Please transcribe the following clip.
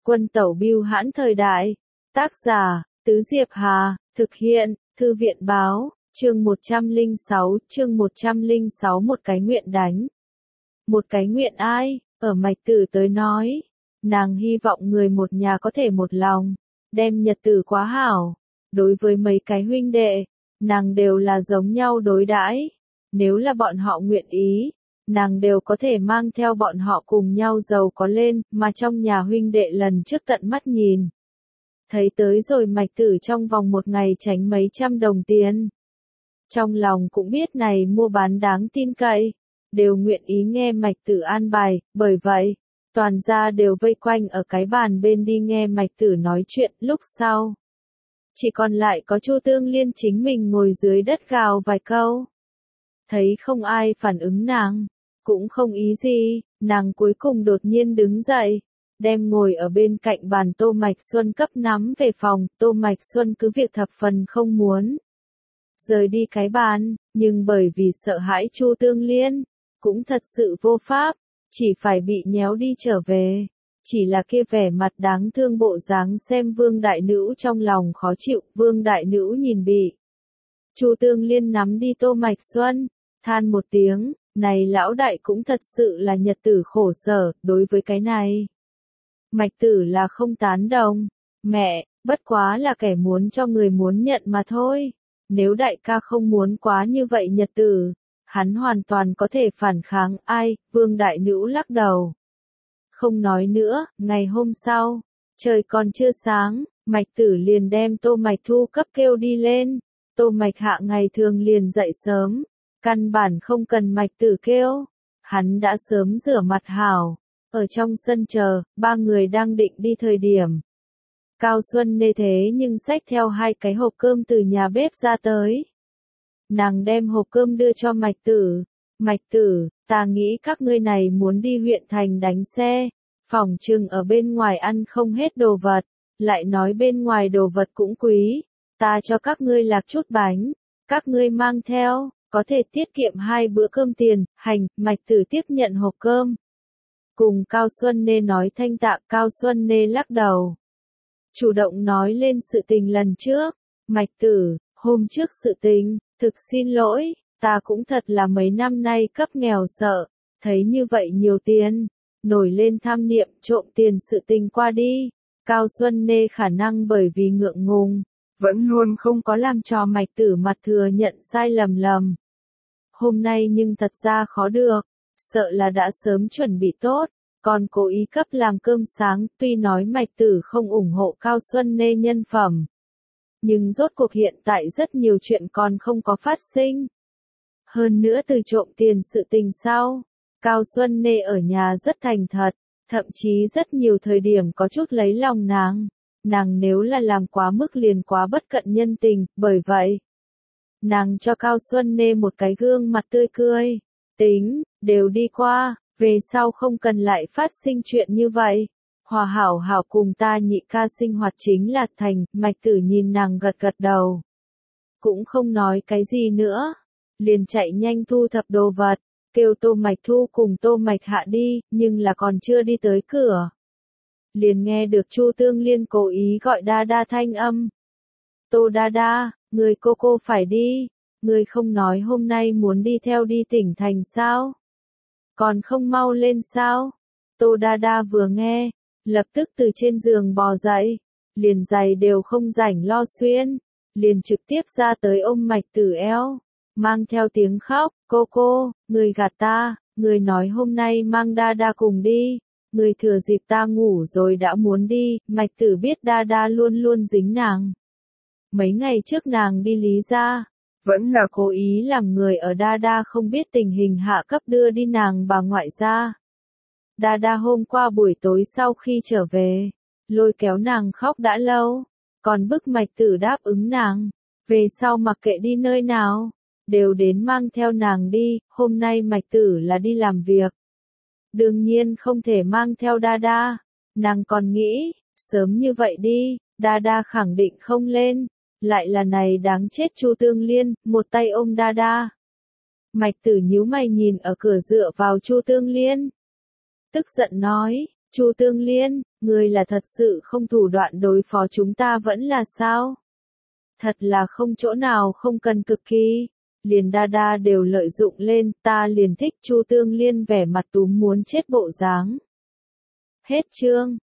Quân tẩu bưu hãn thời đại. Tác giả, Tứ Diệp Hà, thực hiện, Thư viện báo, chương 106, một cái nguyện đánh. Một cái nguyện ai, ở Mạch Tử tới nói. Nàng hy vọng người một nhà có thể một lòng, đem nhật tử quá hảo. Đối với mấy cái huynh đệ, nàng đều là giống nhau đối đãi. Nếu là bọn họ nguyện ý, nàng đều có thể mang theo bọn họ cùng nhau giàu có lên, mà trong nhà huynh đệ lần trước tận mắt nhìn. Thấy tới rồi Mạch Tử trong vòng một ngày tránh mấy trăm đồng tiền. Trong lòng cũng biết này mua bán đáng tin cậy, đều nguyện ý nghe Mạch Tử an bài, bởi vậy, toàn gia đều vây quanh ở cái bàn bên đi nghe Mạch Tử nói chuyện. Lúc sau, chỉ còn lại có Chu Tương Liên chính mình ngồi dưới đất gào vài câu. Thấy không ai phản ứng nàng, cũng không ý gì, nàng cuối cùng đột nhiên đứng dậy, đem ngồi ở bên cạnh bàn Tô Mạch Xuân cấp nắm về phòng. Tô Mạch Xuân cứ việc thập phần không muốn rời đi cái bàn, nhưng bởi vì sợ hãi Chu Tương Liên, cũng thật sự vô pháp, chỉ phải bị nhéo đi trở về. Chỉ là kia vẻ mặt đáng thương bộ dáng xem Vương Đại Nữ trong lòng khó chịu. Vương Đại Nữ nhìn bị Chu Tương Liên nắm đi Tô Mạch Xuân, than một tiếng, này lão đại cũng thật sự là nhật tử khổ sở. Đối với cái này, Mạch Tử là không tán đồng. Mẹ, bất quá là kẻ muốn cho người muốn nhận mà thôi. Nếu đại ca không muốn quá như vậy nhật tử, hắn hoàn toàn có thể phản kháng. Ai? Vương Đại Nữ lắc đầu. Không nói nữa. Ngày hôm sau, trời còn chưa sáng, Mạch Tử liền đem Tô Mạch Thu cấp kêu đi lên. Tô Mạch Hạ ngày thường liền dậy sớm, căn bản không cần Mạch Tử kêu, hắn đã sớm rửa mặt hảo, ở trong sân chờ. Ba người đang định đi thời điểm, Cao Xuân Nê thế nhưng xách theo 2 cái hộp cơm từ nhà bếp ra tới. Nàng đem hộp cơm đưa cho Mạch Tử. Mạch Tử, ta nghĩ các ngươi này muốn đi huyện thành đánh xe, phỏng chừng ở bên ngoài ăn không hết đồ vật, lại nói bên ngoài đồ vật cũng quý, ta cho các ngươi lạc chút bánh, các ngươi mang theo, có thể tiết kiệm 2 bữa cơm tiền. Hành. Mạch Tử tiếp nhận hộp cơm, cùng Cao Xuân Nê nói thanh tạ. Cao Xuân Nê lắc đầu, chủ động nói lên sự tình lần trước. Mạch Tử, hôm trước sự tình, thực xin lỗi, ta cũng thật là mấy năm nay cấp nghèo sợ, thấy như vậy nhiều tiền, nổi lên tham niệm trộm tiền sự tình qua đi. Cao Xuân Nê khả năng bởi vì ngượng ngùng, vẫn luôn không có làm cho Mạch Tử mặt thừa nhận sai lầm. Hôm nay nhưng thật ra khó được, sợ là đã sớm chuẩn bị tốt, còn cố ý cấp làm cơm sáng. Tuy nói Mạch Tử không ủng hộ Cao Xuân Nê nhân phẩm, nhưng rốt cuộc hiện tại rất nhiều chuyện còn không có phát sinh. Hơn nữa từ trộm tiền sự tình sau, Cao Xuân Nê ở nhà rất thành thật, thậm chí rất nhiều thời điểm có chút lấy lòng nàng. Nàng nếu là làm quá mức liền quá bất cận nhân tình, bởi vậy, nàng cho Cao Xuân Nê một cái gương mặt tươi cười. Tính, đều đi qua, về sau không cần lại phát sinh chuyện như vậy. Hòa hảo hảo cùng ta nhị ca sinh hoạt chính là thành. Mạch Tử nhìn nàng gật gật đầu, cũng không nói cái gì nữa, liền chạy nhanh thu thập đồ vật, kêu Tô Mạch Thu cùng Tô Mạch Hạ đi. Nhưng là còn chưa đi tới cửa, liền nghe được Chu Tương Liên cố ý gọi đa đa thanh âm. Tô đa đa, người cô phải đi, người không nói hôm nay muốn đi theo đi tỉnh thành sao? Còn không mau lên sao? Tô đa đa vừa nghe, lập tức từ trên giường bò dậy, liền giày đều không rảnh lo xuyên, liền trực tiếp ra tới ôm Mạch Tử eo, mang theo tiếng khóc. Cô, người gạt ta, người nói hôm nay mang đa đa cùng đi, người thừa dịp ta ngủ rồi đã muốn đi. Mạch Tử biết đa đa luôn luôn dính nàng. Mấy ngày trước nàng đi Lý gia, vẫn là cố ý làm người ở đa đa không biết tình hình hạ cấp đưa đi nàng bà ngoại gia. Đa đa hôm qua buổi tối sau khi trở về, lôi kéo nàng khóc đã lâu, còn bức Mạch Tử đáp ứng nàng, về sau mặc kệ đi nơi nào, đều đến mang theo nàng đi. Hôm nay Mạch Tử là đi làm việc, đương nhiên không thể mang theo đa đa, nàng còn nghĩ, sớm như vậy đi, đa đa khẳng định không lên, lại là này đáng chết Chu Tương Liên, một tay ôm đa đa. Mạch Tử nhíu mày nhìn ở cửa dựa vào Chu Tương Liên, tức giận nói, Chu Tương Liên, Ngươi là thật sự không thủ đoạn đối phó chúng ta vẫn là sao? Thật là không chỗ nào không cần cực kỳ. Liền đa đa đều lợi dụng lên, ta liền thích Chu Tương Liên vẻ mặt túm muốn chết bộ dáng. Hết chương.